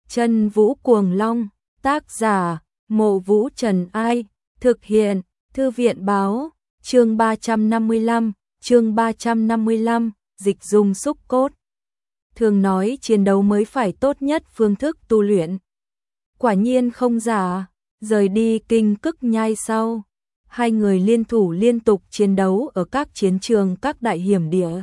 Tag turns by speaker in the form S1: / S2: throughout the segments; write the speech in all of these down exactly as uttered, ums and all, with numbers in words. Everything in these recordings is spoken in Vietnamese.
S1: Chân Vũ Cuồng Long, tác giả, Mộ Vũ Trần Ai, thực hiện, Thư viện báo, chương ba trăm năm mươi lăm, chương ba trăm năm mươi lăm, dịch dung xúc cốt. Thường nói chiến đấu mới phải tốt nhất phương thức tu luyện. Quả nhiên không giả, rời đi Kinh Cức Nhai sau, hai người liên thủ liên tục chiến đấu ở các chiến trường các đại hiểm địa.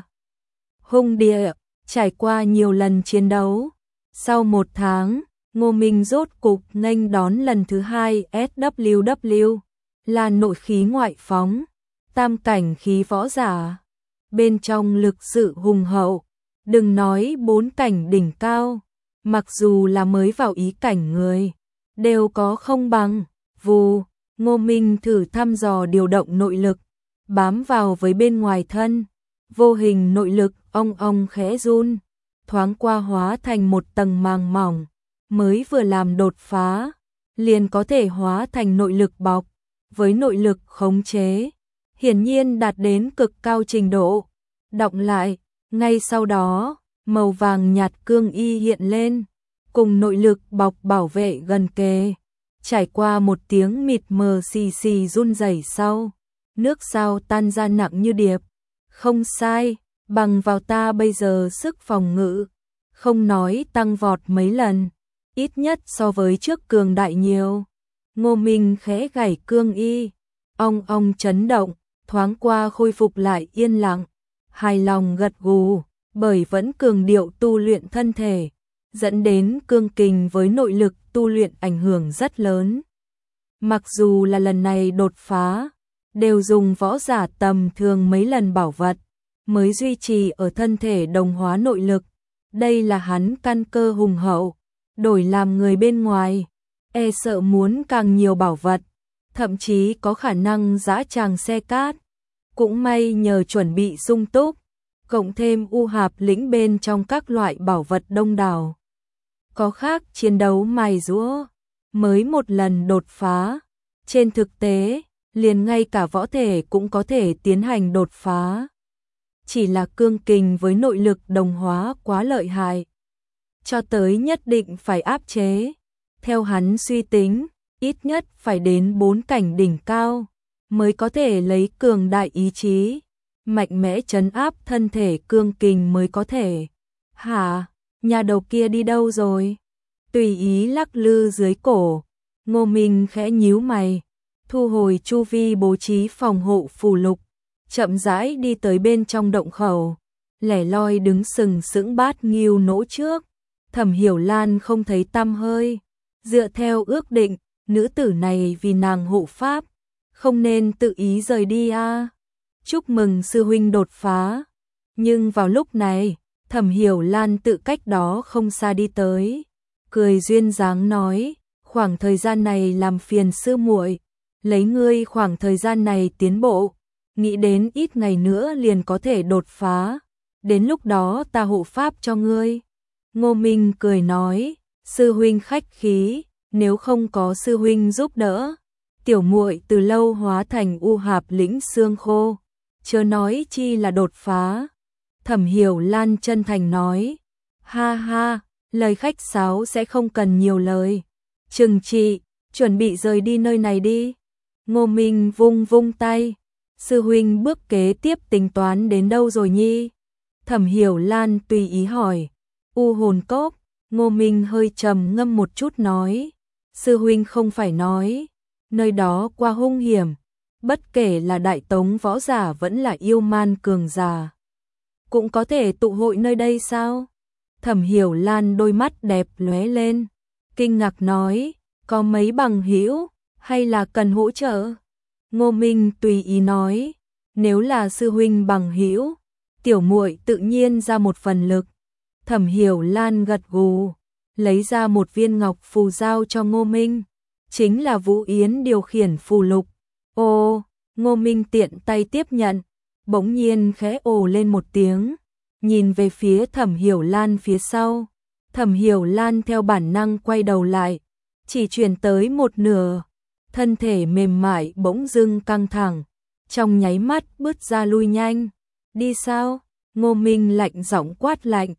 S1: Hung địa, trải qua nhiều lần chiến đấu. Sau một tháng, Ngô Minh rốt cục nghênh đón lần thứ hai ét vê kép, là nội khí ngoại phóng, tam cảnh khí võ giả. Bên trong lực sự hùng hậu, đừng nói bốn cảnh đỉnh cao, mặc dù là mới vào ý cảnh người, đều có không bằng. Vù, Ngô Minh thử thăm dò điều động nội lực, bám vào với bên ngoài thân, vô hình nội lực ong ong khẽ run, thoáng qua hóa thành một tầng màng mỏng, mới vừa làm đột phá, liền có thể hóa thành nội lực bọc, với nội lực khống chế, hiển nhiên đạt đến cực cao trình độ. Đọng lại, ngay sau đó, màu vàng nhạt cương y hiện lên, cùng nội lực bọc bảo vệ gần kề, trải qua một tiếng mịt mờ xì xì run rẩy sau, nước sao tan ra nặng như điệp. Không sai, bằng vào ta bây giờ sức phòng ngự, không nói tăng vọt mấy lần, ít nhất so với trước cường đại nhiều. Ngô Minh khẽ gảy cương y, ong ong chấn động, thoáng qua khôi phục lại yên lặng, hài lòng gật gù, bởi vẫn cường điệu tu luyện thân thể, dẫn đến cương kình với nội lực tu luyện ảnh hưởng rất lớn. Mặc dù là lần này đột phá, đều dùng võ giả tầm thường mấy lần bảo vật, mới duy trì ở thân thể đồng hóa nội lực. Đây là hắn căn cơ hùng hậu, đổi làm người bên ngoài, e sợ muốn càng nhiều bảo vật, thậm chí có khả năng giã tràng xe cát. Cũng may nhờ chuẩn bị sung túc, cộng thêm u hạp lĩnh bên trong các loại bảo vật đông đảo, có khác chiến đấu mài giũa, mới một lần đột phá. Trên thực tế, liền ngay cả võ thể cũng có thể tiến hành đột phá. Chỉ là cương kình với nội lực đồng hóa quá lợi hại, cho tới nhất định phải áp chế. Theo hắn suy tính, ít nhất phải đến bốn cảnh đỉnh cao, mới có thể lấy cường đại ý chí, mạnh mẽ trấn áp thân thể cương kình mới có thể. Hả, nhà đầu kia đi đâu rồi? Tùy ý lắc lư dưới cổ, Ngô Minh khẽ nhíu mày, thu hồi chu vi bố trí phòng hộ phù lục, chậm rãi đi tới bên trong động khẩu, lẻ loi đứng sừng sững bát nghiêu nỗ trước. Thẩm Hiểu Lan không thấy tăm hơi, dựa theo ước định, nữ tử này vì nàng hộ pháp, không nên tự ý rời đi a. À. Chúc mừng sư huynh đột phá. Nhưng vào lúc này, Thẩm Hiểu Lan tự cách đó không xa đi tới, cười duyên dáng nói, khoảng thời gian này làm phiền sư muội, lấy ngươi khoảng thời gian này tiến bộ, nghĩ đến ít ngày nữa liền có thể đột phá, đến lúc đó ta hộ pháp cho ngươi. Ngô Minh cười nói, sư huynh khách khí, nếu không có sư huynh giúp đỡ, tiểu muội từ lâu hóa thành u hạp lĩnh xương khô, chớ nói chi là đột phá. Thẩm Hiểu Lan chân thành nói, ha ha, lời khách sáo sẽ không cần nhiều lời. Trừng trị, chuẩn bị rời đi nơi này đi. Ngô Minh vung vung tay, sư huynh bước kế tiếp tính toán đến đâu rồi nhi? Thẩm Hiểu Lan tùy ý hỏi. U hồn cốc. Ngô Minh hơi trầm ngâm một chút nói, sư huynh không phải nói, nơi đó qua hung hiểm, bất kể là đại tống võ giả vẫn là yêu man cường giả, cũng có thể tụ hội nơi đây sao? Thẩm Hiểu Lan đôi mắt đẹp lóe lên, kinh ngạc nói, có mấy bằng hữu, hay là cần hỗ trợ? Ngô Minh tùy ý nói, nếu là sư huynh bằng hữu, tiểu muội tự nhiên ra một phần lực. Thẩm Hiểu Lan gật gù, lấy ra một viên ngọc phù giao cho Ngô Minh, chính là Vũ Yến điều khiển phù lục. Ô, Ngô Minh tiện tay tiếp nhận, bỗng nhiên khẽ ồ lên một tiếng, nhìn về phía Thẩm Hiểu Lan phía sau. Thẩm Hiểu Lan theo bản năng quay đầu lại, chỉ truyền tới một nửa, thân thể mềm mại bỗng dưng căng thẳng, trong nháy mắt bước ra lui nhanh. Đi sao? Ngô Minh lạnh giọng quát lạnh.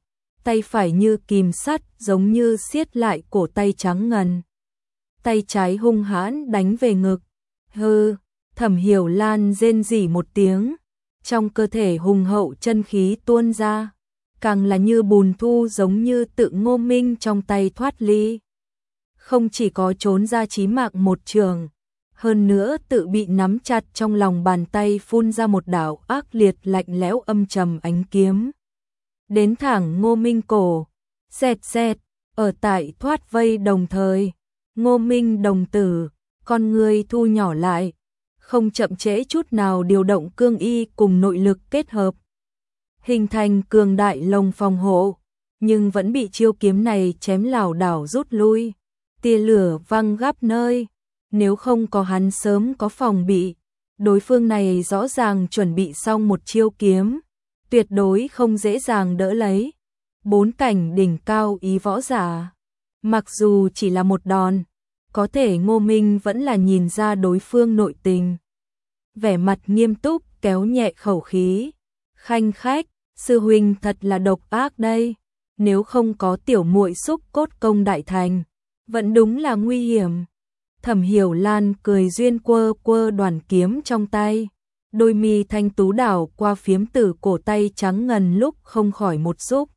S1: tay phải như kìm sắt giống như siết lại cổ tay trắng ngần. Tay trái hung hãn đánh về ngực. Hừ, Thẩm Hiểu Lan rên rỉ một tiếng, trong cơ thể hùng hậu chân khí tuôn ra, càng là như bùn thu giống như tự Ngô Minh trong tay thoát ly. Không chỉ có trốn ra chí mạng một trường, hơn nữa tự bị nắm chặt trong lòng bàn tay phun ra một đạo ác liệt lạnh lẽo âm trầm ánh kiếm. Đến thẳng Ngô Minh cổ, xẹt xẹt, ở tại thoát vây đồng thời, Ngô Minh đồng tử, con người thu nhỏ lại, không chậm trễ chút nào điều động cương y cùng nội lực kết hợp, hình thành cường đại lồng phòng hộ, nhưng vẫn bị chiêu kiếm này chém lảo đảo rút lui, tia lửa văng khắp nơi. Nếu không có hắn sớm có phòng bị, đối phương này rõ ràng chuẩn bị xong một chiêu kiếm, tuyệt đối không dễ dàng đỡ lấy. Bốn cảnh đỉnh cao ý võ giả, mặc dù chỉ là một đòn, có thể Ngô Minh vẫn là nhìn ra đối phương nội tình. Vẻ mặt nghiêm túc kéo nhẹ khẩu khí, khanh khách, sư huynh thật là độc ác đây, nếu không có tiểu muội xúc cốt công đại thành, vẫn đúng là nguy hiểm. Thẩm Hiểu Lan cười duyên quơ quơ đoàn kiếm trong tay, đôi mi thanh tú đảo qua phiếm tử cổ tay trắng ngần lúc không khỏi một xúc.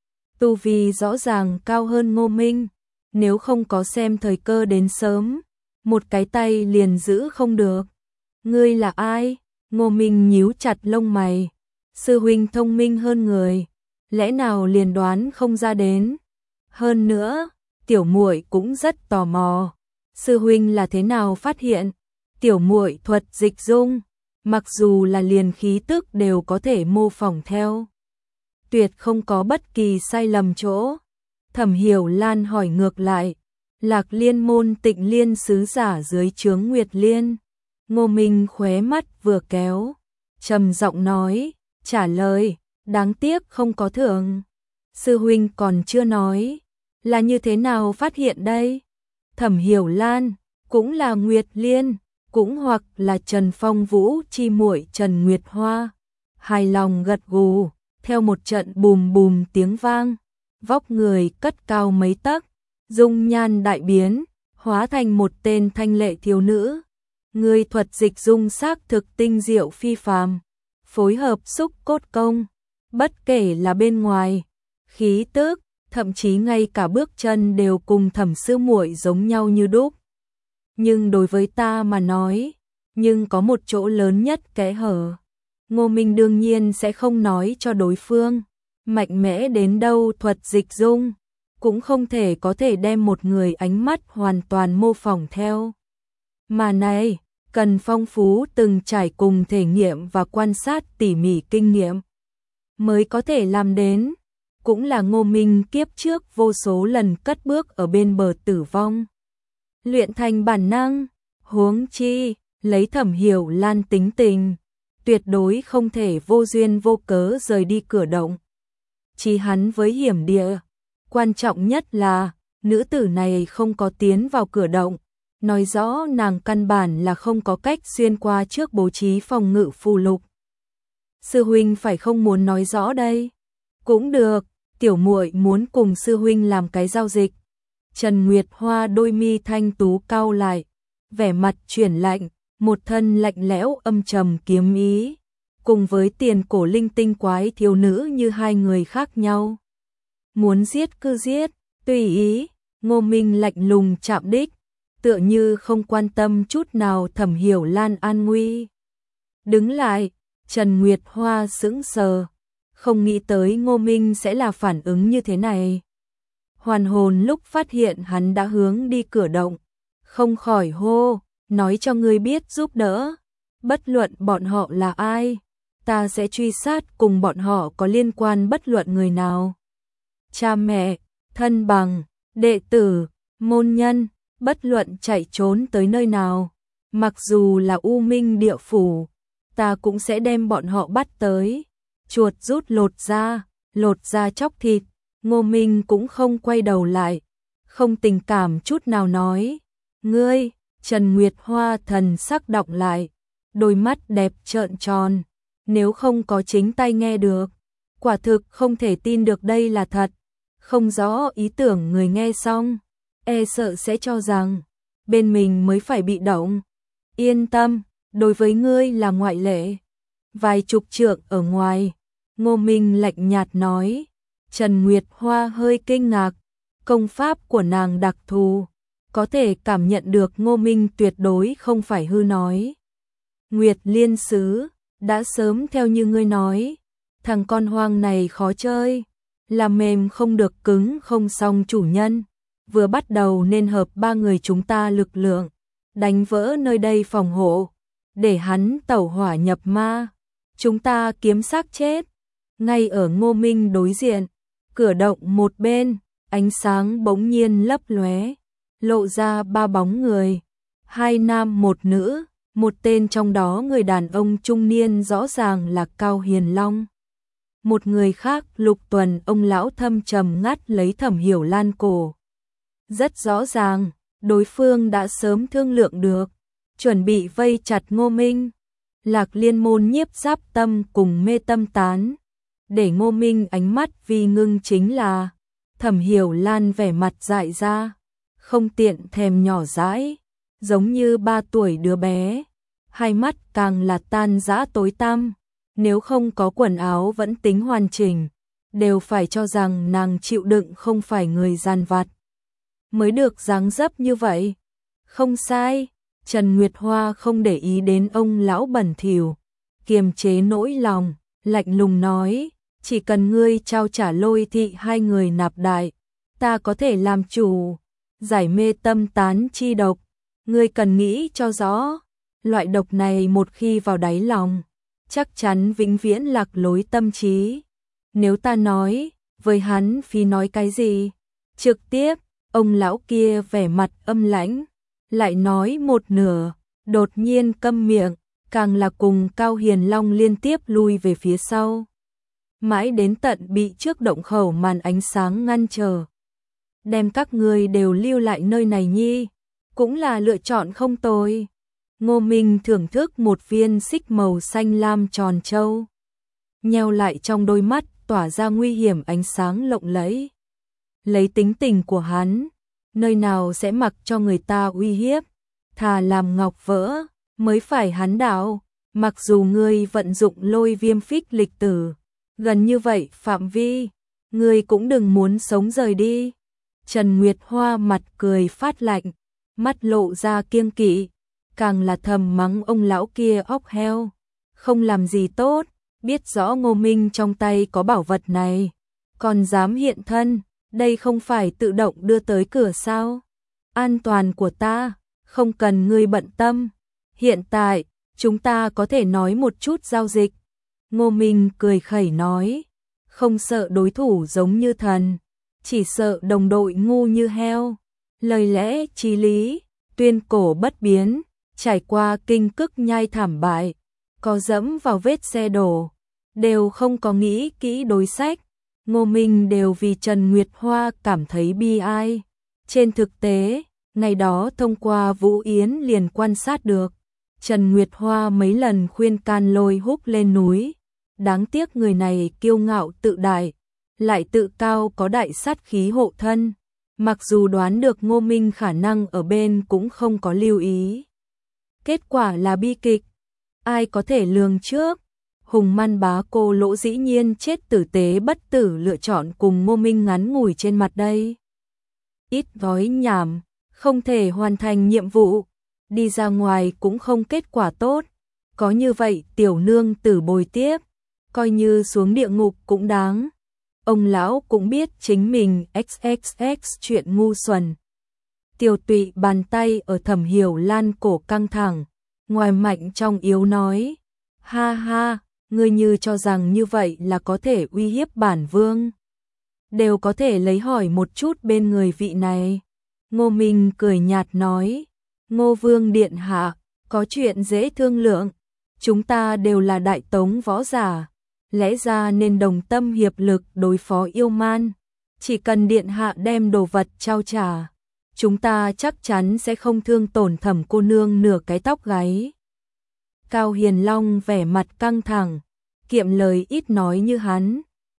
S1: Tu vi rõ ràng cao hơn Ngô Minh, nếu không có xem thời cơ đến sớm, một cái tay liền giữ không được. Ngươi là ai? Ngô Minh nhíu chặt lông mày, sư huynh thông minh hơn người, lẽ nào liền đoán không ra đến? Hơn nữa, tiểu muội cũng rất tò mò. Sư huynh là thế nào phát hiện? Tiểu muội thuật dịch dung, mặc dù là liền khí tức đều có thể mô phỏng theo, tuyệt không có bất kỳ sai lầm chỗ. Thẩm Hiểu Lan hỏi ngược lại, Lạc Liên môn Tịnh Liên sứ giả dưới trướng Nguyệt Liên. Ngô Minh khóe mắt vừa kéo, trầm giọng nói, trả lời, đáng tiếc không có thưởng. Sư huynh còn chưa nói, là như thế nào phát hiện đây? Thẩm Hiểu Lan, cũng là Nguyệt Liên, cũng hoặc là Trần Phong Vũ chi muội Trần Nguyệt Hoa. Hài lòng gật gù, theo một trận bùm bùm tiếng vang, vóc người cất cao mấy tấc, dung nhan đại biến, hóa thành một tên thanh lệ thiếu nữ. Người thuật dịch dung xác thực tinh diệu phi phàm, phối hợp xúc cốt công, bất kể là bên ngoài, khí tức, thậm chí ngay cả bước chân đều cùng Thẩm sư muội giống nhau như đúc. Nhưng đối với ta mà nói, nhưng có một chỗ lớn nhất kẽ hở. Ngô Minh đương nhiên sẽ không nói cho đối phương, mạnh mẽ đến đâu thuật dịch dung, cũng không thể có thể đem một người ánh mắt hoàn toàn mô phỏng theo. Mà này, cần phong phú từng trải cùng thể nghiệm và quan sát tỉ mỉ kinh nghiệm, mới có thể làm đến. Cũng là Ngô Minh kiếp trước vô số lần cất bước ở bên bờ tử vong, luyện thành bản năng, huống chi, lấy Thẩm Hiểu Lan tính tình, tuyệt đối không thể vô duyên vô cớ rời đi cửa động. Chỉ hắn với hiểm địa, quan trọng nhất là, nữ tử này không có tiến vào cửa động, nói rõ nàng căn bản là không có cách xuyên qua trước bố trí phòng ngự phù lục. Sư huynh phải không muốn nói rõ đây? Cũng được, tiểu muội muốn cùng sư huynh làm cái giao dịch. Trần Nguyệt Hoa đôi mi thanh tú cau lại, vẻ mặt chuyển lạnh, một thân lạnh lẽo âm trầm kiếm ý, cùng với tiền cổ linh tinh quái thiếu nữ như hai người khác nhau. Muốn giết cứ giết, tùy ý. Ngô Minh lạnh lùng chạm đích, tựa như không quan tâm chút nào Thẩm Hiểu Lan an nguy. Đứng lại, Trần Nguyệt Hoa sững sờ, không nghĩ tới Ngô Minh sẽ là phản ứng như thế này. Hoàn hồn lúc phát hiện hắn đã hướng đi cửa động, không khỏi hô, nói cho ngươi biết giúp đỡ, bất luận bọn họ là ai, ta sẽ truy sát cùng bọn họ có liên quan bất luận người nào. Cha mẹ, thân bằng, đệ tử, môn nhân, bất luận chạy trốn tới nơi nào, mặc dù là U Minh địa phủ, ta cũng sẽ đem bọn họ bắt tới. Chuột rút lột da, lột da chóc thịt. Ngô Minh cũng không quay đầu lại, không tình cảm chút nào nói, ngươi. Trần Nguyệt Hoa thần sắc đọng lại, đôi mắt đẹp trợn tròn, nếu không có chính tay nghe được, quả thực không thể tin được đây là thật. Không rõ ý tưởng người nghe xong, e sợ sẽ cho rằng bên mình mới phải bị động. Yên tâm, đối với ngươi là ngoại lệ. Vài chục trượng ở ngoài, Ngô Minh lạnh nhạt nói. Trần Nguyệt Hoa hơi kinh ngạc, công pháp của nàng đặc thù, có thể cảm nhận được Ngô Minh tuyệt đối không phải hư nói. Nguyệt Liên Sứ, đã sớm theo như ngươi nói, thằng con hoang này khó chơi, làm mềm không được cứng không xong chủ nhân, vừa bắt đầu nên hợp ba người chúng ta lực lượng, đánh vỡ nơi đây phòng hộ, để hắn tẩu hỏa nhập ma, chúng ta kiếm xác chết. Ngay ở Ngô Minh đối diện, cửa động một bên, ánh sáng bỗng nhiên lấp lóe, lộ ra ba bóng người, hai nam một nữ, một tên trong đó người đàn ông trung niên rõ ràng là Cao Hiền Long. Một người khác Lục Tuần, ông lão thâm trầm ngắt lấy Thẩm Hiểu Lan cổ. Rất rõ ràng, đối phương đã sớm thương lượng được, chuẩn bị vây chặt Ngô Minh. Lạc Liên môn nhiếp giáp tâm cùng mê tâm tán, để Ngô Minh ánh mắt vi ngưng chính là Thẩm Hiểu Lan vẻ mặt dại ra, không tiện thèm nhỏ dãi, giống như ba tuổi đứa bé, hai mắt càng là tan rã tối tăm, nếu không có quần áo vẫn tính hoàn chỉnh, đều phải cho rằng nàng chịu đựng không phải người gian vặt, mới được dáng dấp như vậy. Không sai, Trần Nguyệt Hoa không để ý đến ông lão bẩn thỉu, kiềm chế nỗi lòng, lạnh lùng nói, chỉ cần ngươi trao trả Lôi thị hai người nạp đại, ta có thể làm chủ, giải mê tâm tán chi độc, ngươi cần nghĩ cho rõ, loại độc này một khi vào đáy lòng, chắc chắn vĩnh viễn lạc lối tâm trí. Nếu ta nói, với hắn phi nói cái gì? Trực tiếp, ông lão kia vẻ mặt âm lãnh, lại nói một nửa, đột nhiên câm miệng, càng là cùng Cao Hiền Long liên tiếp lui về phía sau. Mãi đến tận bị trước động khẩu màn ánh sáng ngăn trở. Đem các ngươi đều lưu lại nơi này nhi, cũng là lựa chọn không tồi. Ngô Minh thưởng thức một viên xích màu xanh lam tròn trâu, nheo lại trong đôi mắt tỏa ra nguy hiểm ánh sáng lộng lẫy. Lấy tính tình của hắn, nơi nào sẽ mặc cho người ta uy hiếp, thà làm ngọc vỡ, mới phải hắn đạo. Mặc dù ngươi vận dụng Lôi Viêm Phích lịch tử, gần như vậy phạm vi, ngươi cũng đừng muốn sống rời đi. Trần Nguyệt Hoa mặt cười phát lạnh, mắt lộ ra kiêng kỵ, càng là thầm mắng ông lão kia óc heo, không làm gì tốt, biết rõ Ngô Minh trong tay có bảo vật này, còn dám hiện thân, đây không phải tự động đưa tới cửa sao? An toàn của ta, không cần ngươi bận tâm. Hiện tại, chúng ta có thể nói một chút giao dịch. Ngô Minh cười khẩy nói, không sợ đối thủ giống như thần, chỉ sợ đồng đội ngu như heo. Lời lẽ chí lý, tuyên cổ bất biến, trải qua kinh cức nhai thảm bại, có dẫm vào vết xe đổ, đều không có nghĩ kỹ đối sách. Ngô Minh đều vì Trần Nguyệt Hoa cảm thấy bi ai. Trên thực tế, ngày đó thông qua Vũ Yến liền quan sát được, Trần Nguyệt Hoa mấy lần khuyên can Lôi Húc lên núi. Đáng tiếc người này kiêu ngạo tự đại, lại tự cao có đại sát khí hộ thân. Mặc dù đoán được Ngô Minh khả năng ở bên cũng không có lưu ý. Kết quả là bi kịch. Ai có thể lường trước? Hùng Man Bá Cô Lỗ dĩ nhiên chết tử tế bất tử lựa chọn cùng Ngô Minh ngắn ngủi trên mặt đây. Ít nói nhảm, không thể hoàn thành nhiệm vụ, đi ra ngoài cũng không kết quả tốt. Có như vậy tiểu nương tử bồi tiếp, coi như xuống địa ngục cũng đáng. Ông lão cũng biết chính mình xx x chuyện ngu xuẩn. Tiêu Tụy bàn tay ở Thẩm Hiểu Lan cổ căng thẳng, ngoài mạnh trong yếu nói, ha ha, ngươi như cho rằng như vậy là có thể uy hiếp bản vương. Đều có thể lấy hỏi một chút bên người vị này. Ngô Minh cười nhạt nói, Ngô Vương điện hạ, có chuyện dễ thương lượng, chúng ta đều là đại tống võ giả, lẽ ra nên đồng tâm hiệp lực đối phó yêu man, chỉ cần điện hạ đem đồ vật trao trả, chúng ta chắc chắn sẽ không thương tổn Thẩm cô nương nửa cái tóc gáy. Cao Hiền Long vẻ mặt căng thẳng, kiệm lời ít nói như hắn,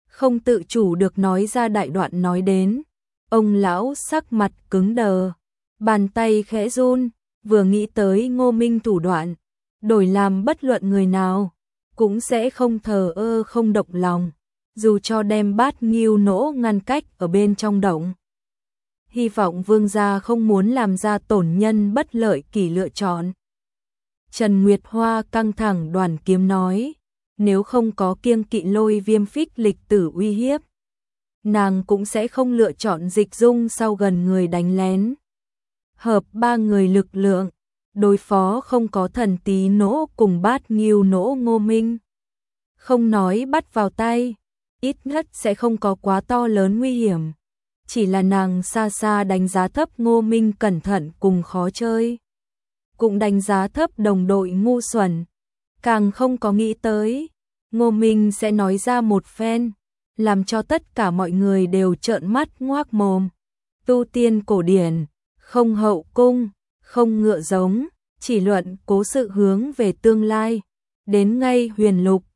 S1: không tự chủ được nói ra đại đoạn nói đến. Ông lão sắc mặt cứng đờ, bàn tay khẽ run, vừa nghĩ tới Ngô Minh thủ đoạn, đổi làm bất luận người nào, cũng sẽ không thờ ơ không động lòng, dù cho đem bát nghiêu nỗ ngăn cách ở bên trong động. Hy vọng vương gia không muốn làm ra tổn nhân bất lợi kỳ lựa chọn. Trần Nguyệt Hoa căng thẳng đoàn kiếm nói, nếu không có kiêng kỵ Lôi Viêm phích lịch tử uy hiếp, nàng cũng sẽ không lựa chọn Dịch Dung sau gần người đánh lén. Hợp ba người lực lượng, đối phó không có thần tí nỗ cùng bát nghiêu nỗ Ngô Minh. Không nói bắt vào tay, ít nhất sẽ không có quá to lớn nguy hiểm. Chỉ là nàng xa xa đánh giá thấp Ngô Minh cẩn thận cùng khó chơi. Cũng đánh giá thấp đồng đội ngu xuẩn. Càng không có nghĩ tới, Ngô Minh sẽ nói ra một phen, làm cho tất cả mọi người đều trợn mắt ngoác mồm. Tu tiên cổ điển, không hậu cung, không ngựa giống, chỉ luận cố sự hướng về tương lai. Đến ngay huyền lục,